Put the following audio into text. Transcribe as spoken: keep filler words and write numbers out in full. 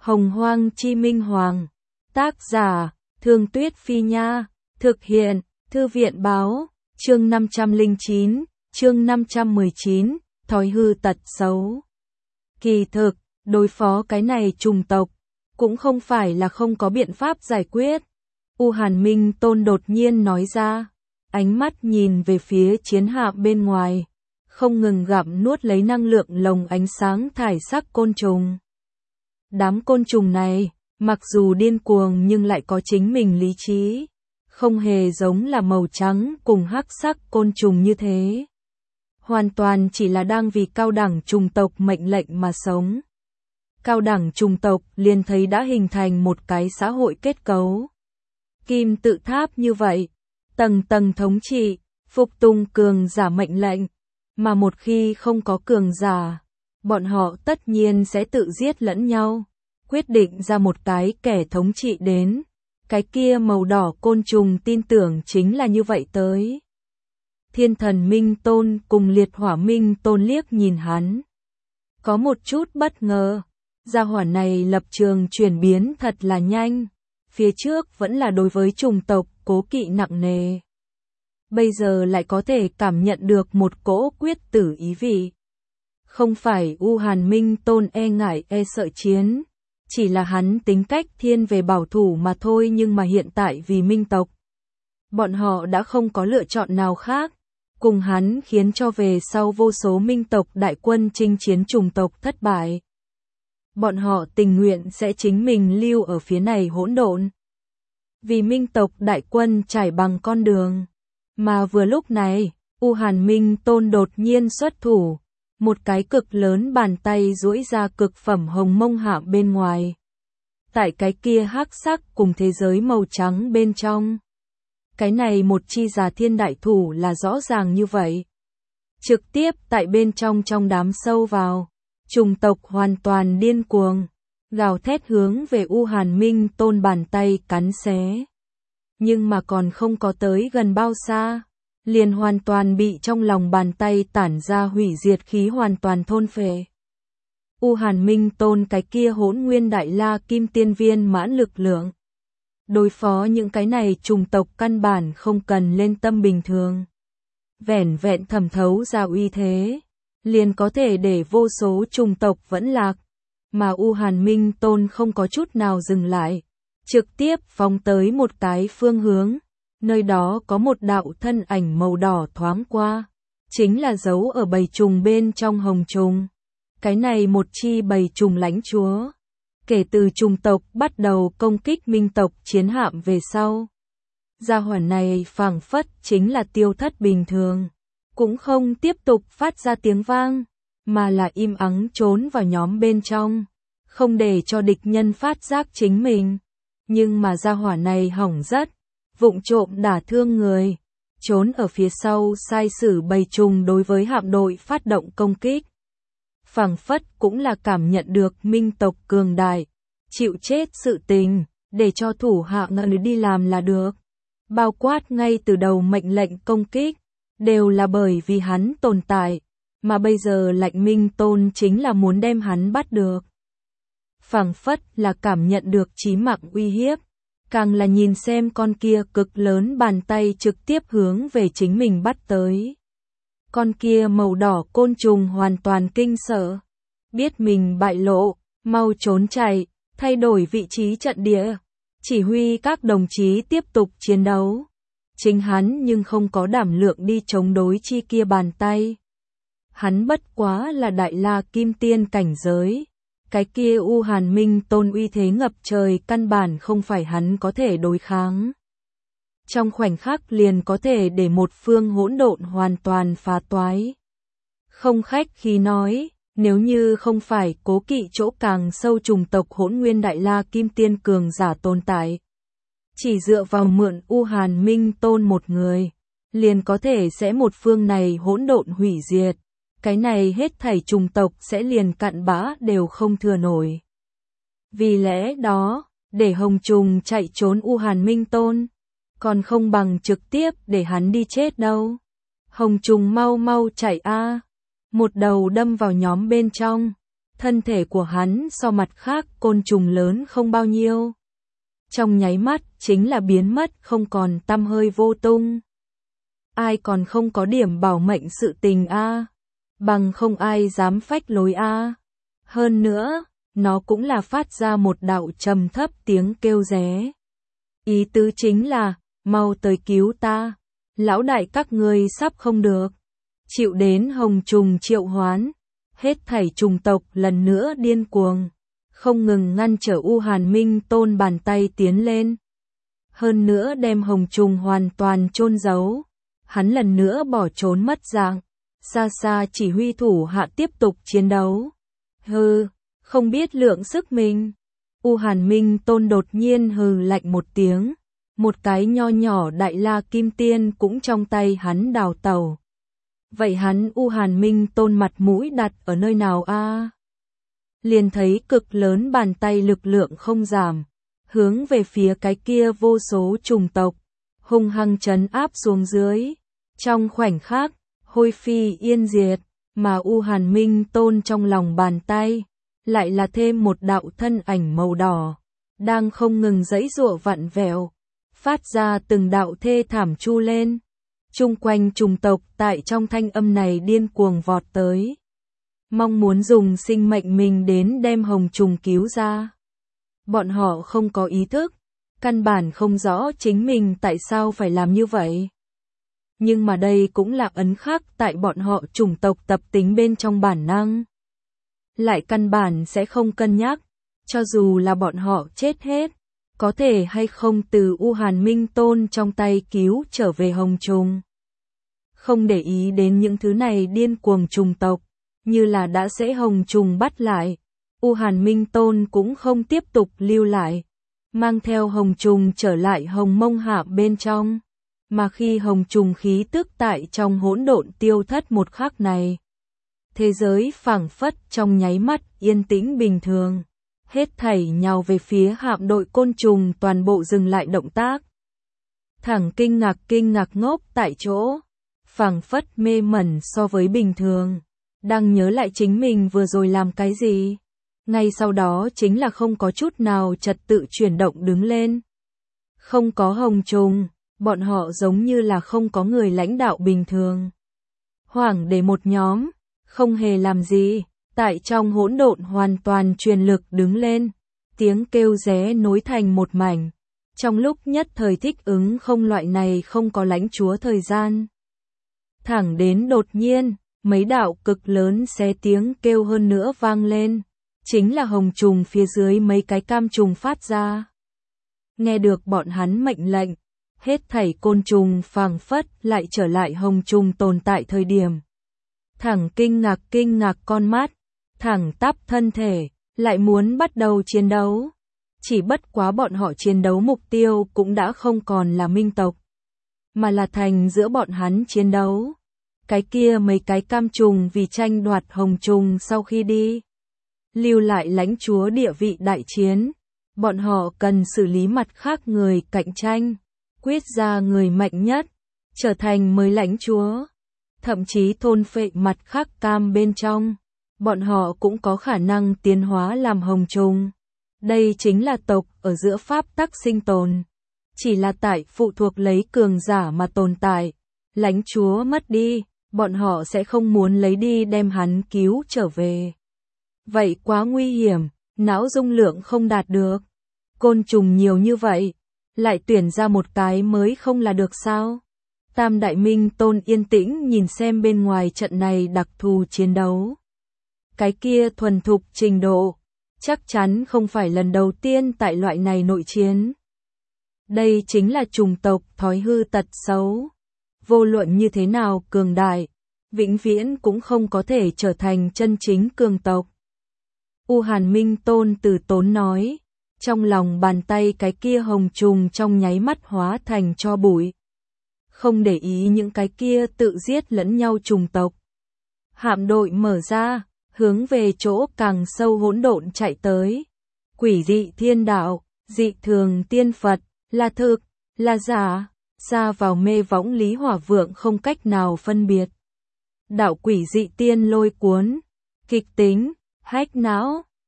Hồng Hoang Chi Minh Hoàng. Tác giả, Thương Tuyết Phi Nha. Thực hiện, Thư viện Báo. Chương năm trăm lẻ chín, chương năm trăm mười chín, thói hư tật xấu. Kỳ thực, đối phó cái này trùng tộc, cũng không phải là không có biện pháp giải quyết. U Hàn Minh Tôn đột nhiên nói ra, ánh mắt nhìn về phía chiến hạm bên ngoài, không ngừng gặm nuốt lấy năng lượng lồng ánh sáng thải sắc côn trùng. Đám côn trùng này, mặc dù điên cuồng nhưng lại có chính mình lý trí, không hề giống là màu trắng cùng hắc sắc côn trùng như thế. Hoàn toàn chỉ là đang vì cao đẳng trùng tộc mệnh lệnh mà sống. Cao đẳng trùng tộc liền thấy đã hình thành một cái xã hội kết cấu. Kim tự tháp như vậy, tầng tầng thống trị, phục tùng cường giả mệnh lệnh, mà một khi không có cường giả, bọn họ tất nhiên sẽ tự giết lẫn nhau, quyết định ra một cái kẻ thống trị đến. Cái kia màu đỏ côn trùng tin tưởng chính là như vậy tới. Thiên Thần Minh Tôn cùng Liệt Hỏa Minh Tôn liếc nhìn hắn, có một chút bất ngờ. Gia hỏa này lập trường chuyển biến thật là nhanh, phía trước vẫn là đối với trùng tộc cố kỵ nặng nề, bây giờ lại có thể cảm nhận được một cỗ quyết tử ý vị. Không phải U Hàn Minh Tôn e ngại e sợ chiến, chỉ là hắn tính cách thiên về bảo thủ mà thôi. Nhưng mà hiện tại vì Minh tộc, bọn họ đã không có lựa chọn nào khác, cùng hắn khiến cho về sau vô số Minh tộc đại quân chinh chiến trùng tộc thất bại. Bọn họ tình nguyện sẽ chính mình lưu ở phía này hỗn độn, vì Minh tộc đại quân trải bằng con đường. Mà vừa lúc này, U Hàn Minh Tôn đột nhiên xuất thủ, một cái cực lớn bàn tay duỗi ra cực phẩm hồng mông hạm bên ngoài. Tại cái kia hắc sắc cùng thế giới màu trắng bên trong, cái này một chi già thiên đại thủ là rõ ràng như vậy. Trực tiếp tại bên trong trong đám sâu vào, trùng tộc hoàn toàn điên cuồng, gào thét hướng về U Hàn Minh Tôn bàn tay cắn xé. Nhưng mà còn không có tới gần bao xa, liền hoàn toàn bị trong lòng bàn tay tản ra hủy diệt khí hoàn toàn thôn phệ. U Hàn Minh Tôn cái kia hỗn nguyên đại la kim tiên viên mãn lực lượng, đối phó những cái này trùng tộc căn bản không cần lên tâm bình thường. Vẻn vẹn thẩm thấu ra uy thế, liền có thể để vô số trùng tộc vẫn lạc. Mà U Hàn Minh Tôn không có chút nào dừng lại, trực tiếp phóng tới một cái phương hướng, nơi đó có một đạo thân ảnh màu đỏ thoáng qua, chính là giấu ở bầy trùng bên trong hồng trùng. Cái này một chi bầy trùng lãnh chúa, kể từ trùng tộc bắt đầu công kích Minh tộc chiến hạm về sau, gia hỏa này phảng phất chính là tiêu thất bình thường, cũng không tiếp tục phát ra tiếng vang, mà là im ắng trốn vào nhóm bên trong, không để cho địch nhân phát giác chính mình. Nhưng mà gia hỏa này hỏng rất, vụng trộm đả thương người, trốn ở phía sau sai sử bầy trùng đối với hạm đội phát động công kích. Phảng phất cũng là cảm nhận được Minh tộc cường đại, chịu chết sự tình, để cho thủ hạ ngân đi làm là được. Bao quát ngay từ đầu mệnh lệnh công kích, đều là bởi vì hắn tồn tại, mà bây giờ lệnh Minh Tôn chính là muốn đem hắn bắt được. Phảng phất là cảm nhận được chí mạng uy hiếp, càng là nhìn xem con kia cực lớn bàn tay trực tiếp hướng về chính mình bắt tới. Con kia màu đỏ côn trùng hoàn toàn kinh sợ, biết mình bại lộ, mau trốn chạy, thay đổi vị trí trận địa, chỉ huy các đồng chí tiếp tục chiến đấu. Chính hắn nhưng không có đảm lượng đi chống đối chi kia bàn tay. Hắn bất quá là đại la kim tiên cảnh giới, cái kia U Hàn Minh Tôn uy thế ngập trời căn bản không phải hắn có thể đối kháng. Trong khoảnh khắc liền có thể để một phương hỗn độn hoàn toàn phá toái. Không khách khí nói, nếu như không phải cố kỵ chỗ càng sâu trùng tộc hỗn nguyên đại la kim tiên cường giả tồn tại, chỉ dựa vào mượn U Hàn Minh Tôn một người, liền có thể sẽ một phương này hỗn độn hủy diệt. Cái này hết thảy trùng tộc sẽ liền cặn bã đều không thừa nổi. Vì lẽ đó, để hồng trùng chạy trốn U Hàn Minh Tôn, còn không bằng trực tiếp để hắn đi chết đâu. Hồng trùng mau mau chạy a, một đầu đâm vào nhóm bên trong, thân thể của hắn so mặt khác côn trùng lớn không bao nhiêu. Trong nháy mắt chính là biến mất không còn tăm hơi vô tung. Ai còn không có điểm bảo mệnh sự tình a, bằng không ai dám phách lối a. Hơn nữa, nó cũng là phát ra một đạo trầm thấp tiếng kêu ré. Ý tứ chính là, mau tới cứu ta, lão đại các ngươi sắp không được. Chịu đến hồng trùng triệu hoán, hết thảy trùng tộc lần nữa điên cuồng, không ngừng ngăn trở U Hàn Minh Tôn bàn tay tiến lên. Hơn nữa đem hồng trùng hoàn toàn chôn giấu, hắn lần nữa bỏ trốn mất dạng, xa xa chỉ huy thủ hạ tiếp tục chiến đấu. Hừ, không biết lượng sức mình. U Hàn Minh Tôn đột nhiên hừ lạnh một tiếng, một cái nho nhỏ đại la kim tiên cũng trong tay hắn đào tẩu. Vậy hắn U Hàn Minh Tôn mặt mũi đặt ở nơi nào a? Liền thấy cực lớn bàn tay lực lượng không giảm, hướng về phía cái kia vô số trùng tộc, hung hăng trấn áp xuống dưới. Trong khoảnh khắc, hôi phi yên diệt, mà U Hàn Minh Tôn trong lòng bàn tay, lại là thêm một đạo thân ảnh màu đỏ, đang không ngừng giãy giụa vặn vẹo, phát ra từng đạo thê thảm chu lên. Chung quanh trùng tộc tại trong thanh âm này điên cuồng vọt tới, mong muốn dùng sinh mệnh mình đến đem hồng trùng cứu ra. Bọn họ không có ý thức, căn bản không rõ chính mình tại sao phải làm như vậy. Nhưng mà đây cũng là ấn khắc tại bọn họ chủng tộc tập tính bên trong bản năng. Lại căn bản sẽ không cân nhắc, cho dù là bọn họ chết hết, có thể hay không từ U Hàn Minh Tôn trong tay cứu trở về hồng trùng. Không để ý đến những thứ này điên cuồng trùng tộc, như là đã sẽ hồng trùng bắt lại, U Hàn Minh Tôn cũng không tiếp tục lưu lại, mang theo hồng trùng trở lại hồng mông hạ bên trong. Mà khi hồng trùng khí tức tại trong hỗn độn tiêu thất một khắc này, thế giới phảng phất trong nháy mắt yên tĩnh bình thường, hết thảy nhào về phía hạm đội côn trùng toàn bộ dừng lại động tác. Thẳng kinh ngạc kinh ngạc ngốc tại chỗ, phảng phất mê mẩn so với bình thường, đang nhớ lại chính mình vừa rồi làm cái gì. Ngay sau đó chính là không có chút nào trật tự chuyển động đứng lên. Không có hồng trùng, bọn họ giống như là không có người lãnh đạo bình thường. Hoảng để một nhóm, không hề làm gì, tại trong hỗn độn hoàn toàn truyền lực đứng lên, tiếng kêu ré nối thành một mảnh. Trong lúc nhất thời thích ứng không loại này không có lãnh chúa thời gian. Thẳng đến đột nhiên, mấy đạo cực lớn xé tiếng kêu hơn nữa vang lên, chính là hồng trùng phía dưới mấy cái cam trùng phát ra. Nghe được bọn hắn mệnh lệnh, hết thảy côn trùng phảng phất lại trở lại hồng trùng tồn tại thời điểm. Thẳng kinh ngạc kinh ngạc con mắt, thẳng tắp thân thể, lại muốn bắt đầu chiến đấu. Chỉ bất quá bọn họ chiến đấu mục tiêu cũng đã không còn là minh tộc, mà là thành giữa bọn hắn chiến đấu. Cái kia mấy cái cam trùng vì tranh đoạt hồng trùng sau khi đi, lưu lại lãnh chúa địa vị đại chiến. Bọn họ cần xử lý mặt khác người cạnh tranh, quyết ra người mạnh nhất, trở thành mới lãnh chúa. Thậm chí thôn phệ mặt khác cam bên trong, bọn họ cũng có khả năng tiến hóa làm hồng trùng. Đây chính là tộc ở giữa pháp tắc sinh tồn. Chỉ là tại phụ thuộc lấy cường giả mà tồn tại. Lãnh chúa mất đi, bọn họ sẽ không muốn lấy đi đem hắn cứu trở về. Vậy quá nguy hiểm, não dung lượng không đạt được. Côn trùng nhiều như vậy, lại tuyển ra một cái mới không là được sao? Tam Đại Minh Tôn yên tĩnh nhìn xem bên ngoài trận này đặc thù chiến đấu. Cái kia thuần thục trình độ, chắc chắn không phải lần đầu tiên tại loại này nội chiến. Đây chính là chủng tộc thói hư tật xấu. Vô luận như thế nào cường đại, vĩnh viễn cũng không có thể trở thành chân chính cường tộc. U Hàn Minh Tôn từ tốn nói, trong lòng bàn tay cái kia hồng trùng trong nháy mắt hóa thành tro bụi. Không để ý những cái kia tự giết lẫn nhau trùng tộc. Hạm đội mở ra, hướng về chỗ càng sâu hỗn độn chạy tới. Quỷ dị thiên đạo, dị thường tiên Phật, là thực, là giả, ra vào mê võng Lý Hỏa Vượng không cách nào phân biệt. Đạo quỷ dị tiên lôi cuốn, kịch tính, Hack não.